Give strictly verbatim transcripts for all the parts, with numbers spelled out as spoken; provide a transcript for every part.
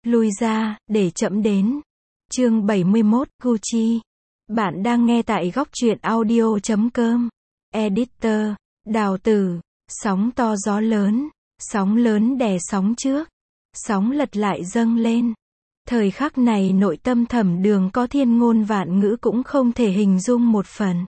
Lui ra, để trẫm đến. Chương bảy mươi mốt, Gucci. Bạn đang nghe tại góc truyện audio chấm com. Editor, Đào Tử. Sóng to gió lớn. Sóng lớn đè sóng trước. Sóng lật lại dâng lên. Thời khắc này nội tâm Thẩm Đường có thiên ngôn vạn ngữ cũng không thể hình dung một phần.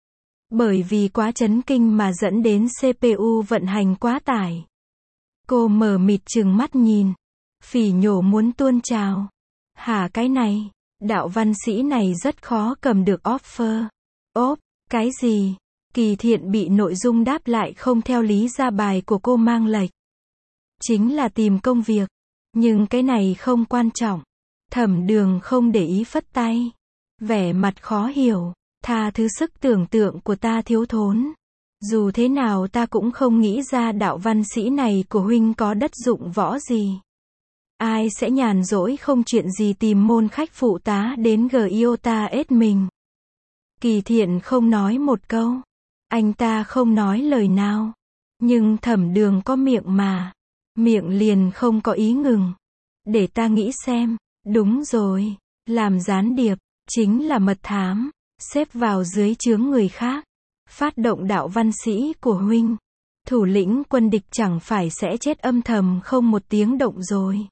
Bởi vì quá chấn kinh mà dẫn đến xê pê u vận hành quá tải. Cô mờ mịt trừng mắt nhìn. Phỉ nhổ muốn tuôn trào. Hả cái này, đạo văn sĩ này rất khó cầm được offer. Ốp, cái gì? Kỳ Thiện bị nội dung đáp lại không theo lý ra bài của cô mang lệch. Chính là tìm công việc. Nhưng cái này không quan trọng. Thẩm Đường không để ý phất tay. Vẻ mặt khó hiểu. Tha thứ sức tưởng tượng của ta thiếu thốn. Dù thế nào ta cũng không nghĩ ra đạo văn sĩ này của huynh có đất dụng võ gì. Ai sẽ nhàn rỗi không chuyện gì tìm môn khách phụ tá đến Giota ết mình. Kỳ Thiện không nói một câu. Anh ta không nói lời nào. Nhưng Thẩm Đường có miệng mà. Miệng liền không có ý ngừng. Để ta nghĩ xem. Đúng rồi. Làm gián điệp. Chính là mật thám. Xếp vào dưới trướng người khác. Phát động đạo văn sĩ của huynh. Thủ lĩnh quân địch chẳng phải sẽ chết âm thầm không một tiếng động rồi.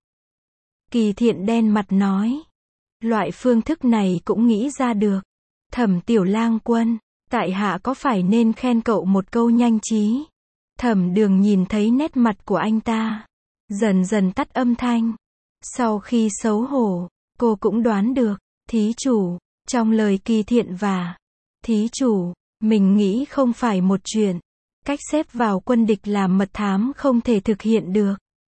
Kỳ Thiện đen mặt nói. Loại phương thức này cũng nghĩ ra được. Thẩm Tiểu Lang Quân, tại hạ có phải nên khen cậu một câu nhanh trí. Thẩm Đường nhìn thấy nét mặt của anh ta. Dần dần tắt âm thanh. Sau khi xấu hổ, cô cũng đoán được. Thí chủ, trong lời Kỳ Thiện và thí chủ, mình nghĩ không phải một chuyện. Cách xếp vào quân địch làm mật thám không thể thực hiện được.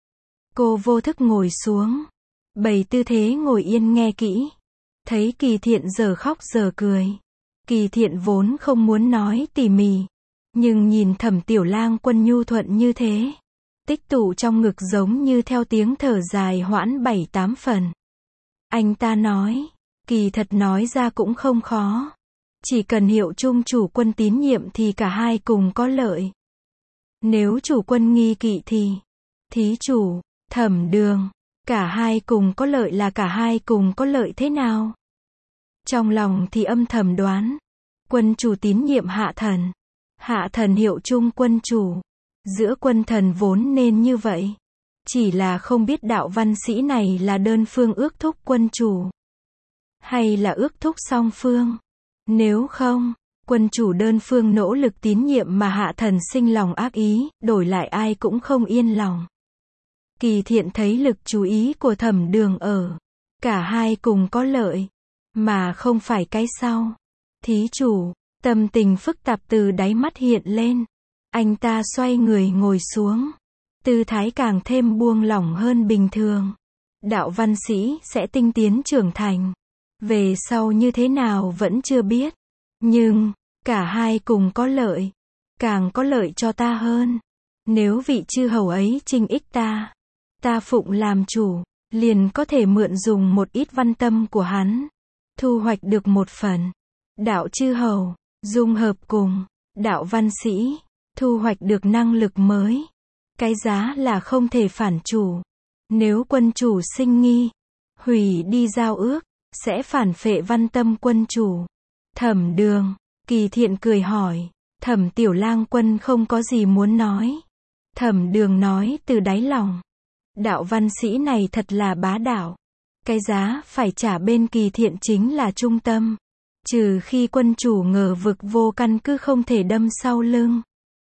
Cô vô thức ngồi xuống. Bày tư thế ngồi yên nghe kỹ. Thấy Kỳ Thiện giờ khóc giờ cười. Kỳ Thiện vốn không muốn nói tỉ mỉ. Nhưng nhìn Thẩm Tiểu Lang Quân nhu thuận như thế. Tích tụ trong ngực giống như theo tiếng thở dài hoãn bảy tám phần. Anh ta nói. Kỳ thật nói ra cũng không khó. Chỉ cần hiệu chung chủ quân tín nhiệm thì cả hai cùng có lợi. Nếu chủ quân nghi kỵ thì. Thí chủ, Thẩm Đường. Cả hai cùng có lợi là cả hai cùng có lợi thế nào? Trong lòng thì âm thầm đoán. Quân chủ tín nhiệm hạ thần. Hạ thần hiệu chung quân chủ. Giữa quân thần vốn nên như vậy. Chỉ là không biết đạo văn sĩ này là đơn phương ước thúc quân chủ. Hay là ước thúc song phương. Nếu không, quân chủ đơn phương nỗ lực tín nhiệm mà hạ thần sinh lòng ác ý, đổi lại ai cũng không yên lòng. Kỳ Thiện thấy lực chú ý của Thẩm Đường ở. Cả hai cùng có lợi. Mà không phải cái sau. Thí chủ, tâm tình phức tạp từ đáy mắt hiện lên. Anh ta xoay người ngồi xuống. Tư thái càng thêm buông lỏng hơn bình thường. Đạo văn sĩ sẽ tinh tiến trưởng thành. Về sau như thế nào vẫn chưa biết. Nhưng, cả hai cùng có lợi. Càng có lợi cho ta hơn. Nếu vị chư hầu ấy trinh ích ta. Ta phụng làm chủ, liền có thể mượn dùng một ít văn tâm của hắn. Thu hoạch được một phần. Đạo chư hầu, dung hợp cùng. Đạo văn sĩ, thu hoạch được năng lực mới. Cái giá là không thể phản chủ. Nếu quân chủ sinh nghi, hủy đi giao ước, sẽ phản phệ văn tâm quân chủ. Thẩm Đường, Kỳ Thiện cười hỏi. Thẩm Tiểu Lang Quân không có gì muốn nói. Thẩm Đường nói từ đáy lòng. Đạo văn sĩ này thật là bá đạo. Cái giá phải trả bên Kỳ Thiện chính là trung tâm. Trừ khi quân chủ ngờ vực vô căn cứ không thể đâm sau lưng.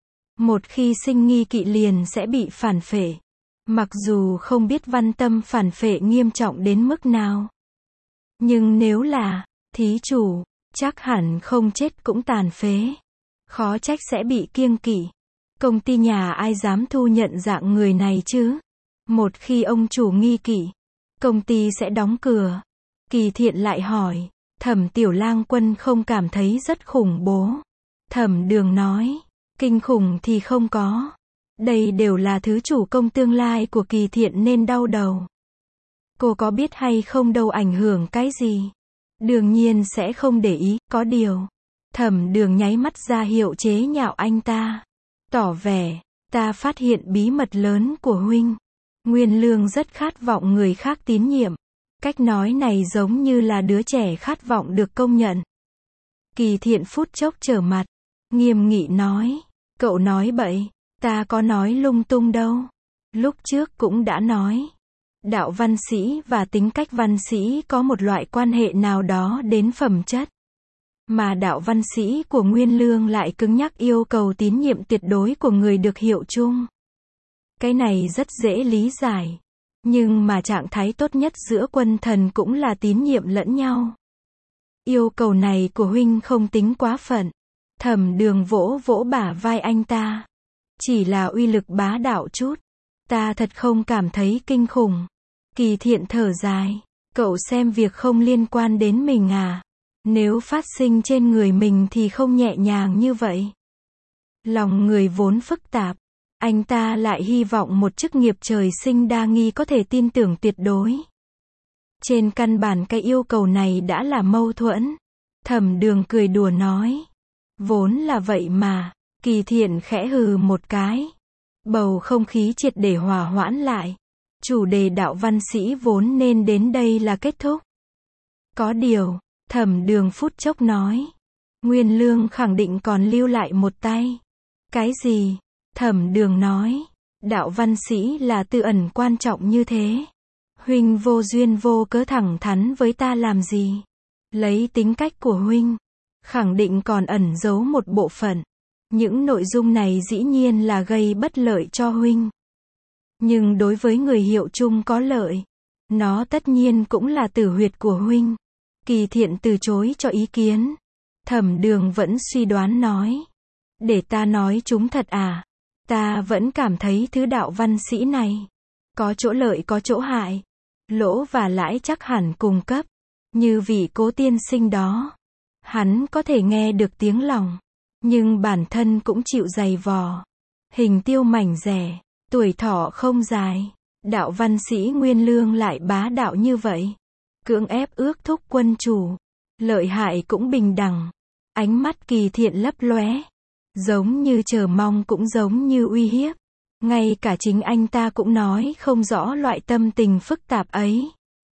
Một khi sinh nghi kỵ liền sẽ bị phản phệ. Mặc dù không biết văn tâm phản phệ nghiêm trọng đến mức nào. Nhưng nếu là thí chủ, chắc hẳn không chết cũng tàn phế. Khó trách sẽ bị kiêng kỵ. Công ty nhà ai dám thu nhận dạng người này chứ? Một khi ông chủ nghi kỵ, công ty sẽ đóng cửa. Kỳ Thiện lại hỏi. Thẩm Tiểu Lang Quân không cảm thấy rất khủng bố. Thẩm Đường nói. Kinh khủng thì không có. Đây đều là thứ chủ công tương lai của Kỳ Thiện nên đau đầu. Cô có biết hay không đâu ảnh hưởng cái gì? Đương nhiên sẽ không để ý, có điều. Thẩm Đường nháy mắt ra hiệu chế nhạo anh ta. Tỏ vẻ, ta phát hiện bí mật lớn của huynh. Nguyên Lương rất khát vọng người khác tín nhiệm. Cách nói này giống như là đứa trẻ khát vọng được công nhận. Kỳ Thiện phút chốc trở mặt, nghiêm nghị nói, cậu nói bậy, ta có nói lung tung đâu. Lúc trước cũng đã nói, đạo văn sĩ và tính cách văn sĩ có một loại quan hệ nào đó đến phẩm chất. Mà đạo văn sĩ của Nguyên Lương lại cứng nhắc yêu cầu tín nhiệm tuyệt đối của người được hiệu chung. Cái này rất dễ lý giải. Nhưng mà trạng thái tốt nhất giữa quân thần cũng là tín nhiệm lẫn nhau. Yêu cầu này của huynh không tính quá phận. Thẩm Đường vỗ vỗ bả vai anh ta. Chỉ là uy lực bá đạo chút. Ta thật không cảm thấy kinh khủng. Kỳ Thiện thở dài. Cậu xem việc không liên quan đến mình à? Nếu phát sinh trên người mình thì không nhẹ nhàng như vậy. Lòng người vốn phức tạp. Anh ta lại hy vọng một chức nghiệp trời sinh đa nghi có thể tin tưởng tuyệt đối. Trên căn bản cái yêu cầu này đã là mâu thuẫn. Thẩm Đường cười đùa nói. Vốn là vậy mà. Kỳ Thiện khẽ hừ một cái. Bầu không khí triệt để hòa hoãn lại. Chủ đề đạo văn sĩ vốn nên đến đây là kết thúc. Có điều, Thẩm Đường phút chốc nói. Nguyên Lương khẳng định còn lưu lại một tay. Cái gì? Thẩm Đường nói. Đạo văn sĩ là tư ẩn quan trọng như thế. Huynh vô duyên vô cớ thẳng thắn với ta làm gì? Lấy tính cách của huynh, khẳng định còn ẩn giấu một bộ phận. Những nội dung này dĩ nhiên là gây bất lợi cho huynh. Nhưng đối với người hiệu chung có lợi. Nó tất nhiên cũng là tử huyệt của huynh. Kỳ Thiện từ chối cho ý kiến. Thẩm Đường vẫn suy đoán nói. Để ta nói chúng thật à? Ta vẫn cảm thấy thứ đạo văn sĩ này. Có chỗ lợi có chỗ hại. Lỗ và lãi chắc hẳn cùng cấp. Như vị Cố tiên sinh đó. Hắn có thể nghe được tiếng lòng. Nhưng bản thân cũng chịu dày vò. Hình tiêu mảnh rẻ. Tuổi thọ không dài. Đạo văn sĩ Nguyên Lương lại bá đạo như vậy. Cưỡng ép ước thúc quân chủ. Lợi hại cũng bình đẳng. Ánh mắt Kỳ Thiện lấp lóe. Giống như chờ mong cũng giống như uy hiếp. Ngay cả chính anh ta cũng nói không rõ loại tâm tình phức tạp ấy.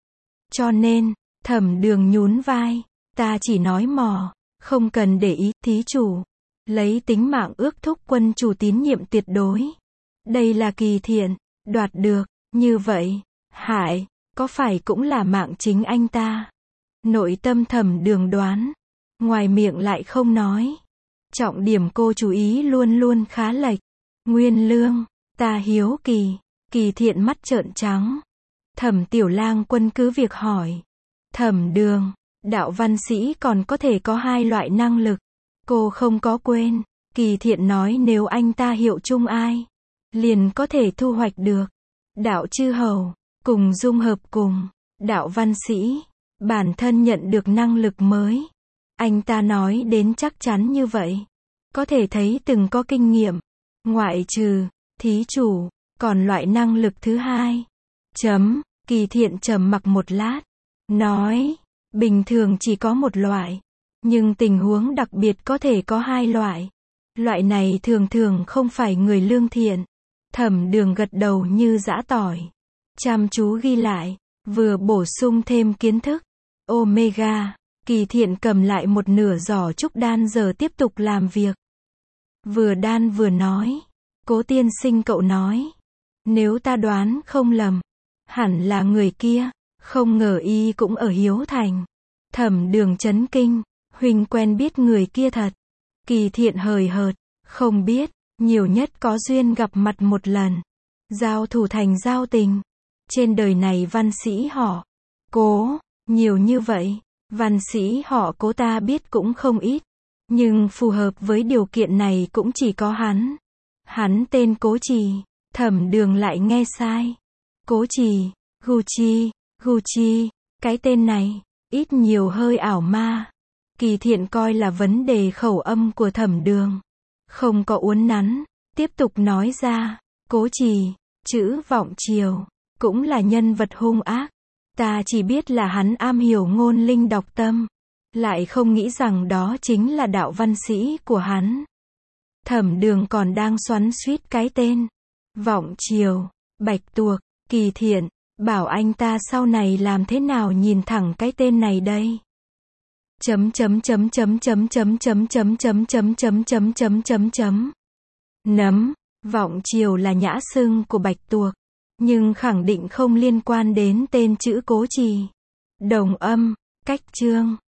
Cho nên, Thẩm Đường nhún vai. Ta chỉ nói mò. Không cần để ý, thí chủ. Lấy tính mạng ước thúc quân chủ tín nhiệm tuyệt đối. Đây là Kỳ Thiện. Đoạt được. Như vậy, hại. Có phải cũng là mạng chính anh ta? Nội tâm Thẩm Đường đoán. Ngoài miệng lại không nói. Trọng điểm cô chú ý luôn luôn khá lệch. Nguyên Lương, ta hiếu kỳ. Kỳ Thiện mắt trợn trắng. Thẩm Tiểu Lang Quân cứ việc hỏi. Thẩm Đường, đạo văn sĩ còn có thể có hai loại năng lực. Cô không có quên. Kỳ Thiện nói nếu anh ta hiệu chung ai, liền có thể thu hoạch được. Đạo chư hầu, cùng dung hợp cùng. Đạo văn sĩ, bản thân nhận được năng lực mới. Anh ta nói đến chắc chắn như vậy. Có thể thấy từng có kinh nghiệm. Ngoại trừ, thí chủ, còn loại năng lực thứ hai. Chấm, Kỳ Thiện trầm mặc một lát. Nói, bình thường chỉ có một loại. Nhưng tình huống đặc biệt có thể có hai loại. Loại này thường thường không phải người lương thiện. Thẩm Đường gật đầu như giã tỏi. Chăm chú ghi lại, vừa bổ sung thêm kiến thức. Omega, Kỳ Thiện cầm lại một nửa giỏ trúc đan giờ tiếp tục làm việc. Vừa đan vừa nói. Cố tiên sinh cậu nói. Nếu ta đoán không lầm, hẳn là người kia. Không ngờ y cũng ở Hiếu Thành. Thẩm Đường chấn kinh. Huynh quen biết người kia thật. Kỳ Thiện hời hợt. Không biết, nhiều nhất có duyên gặp mặt một lần. Giao thủ thành giao tình. Trên đời này văn sĩ họ Cố, nhiều như vậy. Văn sĩ họ Cố ta biết cũng không ít. Nhưng phù hợp với điều kiện này cũng chỉ có hắn. Hắn tên Cố Trì. Thẩm Đường lại nghe sai. Cố Trì, Gucci, Gucci, cái tên này, ít nhiều hơi ảo ma. Kỳ Thiện coi là vấn đề khẩu âm của Thẩm Đường. Không có uốn nắn, tiếp tục nói ra. Cố Trì, chữ Vọng Triều, cũng là nhân vật hung ác. Ta chỉ biết là hắn am hiểu ngôn linh đọc tâm. Lại không nghĩ rằng đó chính là đạo văn sĩ của hắn. Thẩm Đường còn đang xoắn xuýt cái tên Vọng Triều, Bạch Tuộc, Kỳ Thiện, bảo anh ta sau này làm thế nào nhìn thẳng cái tên này đây. Chấm chấm chấm chấm chấm chấm chấm chấm chấm chấm chấm chấm chấm chấm chấm. Nấm, vọng chiều là nhã xưng của Bạch Tuộc, nhưng khẳng định không liên quan đến tên chữ Cố Trì. Đồng âm, cách chương.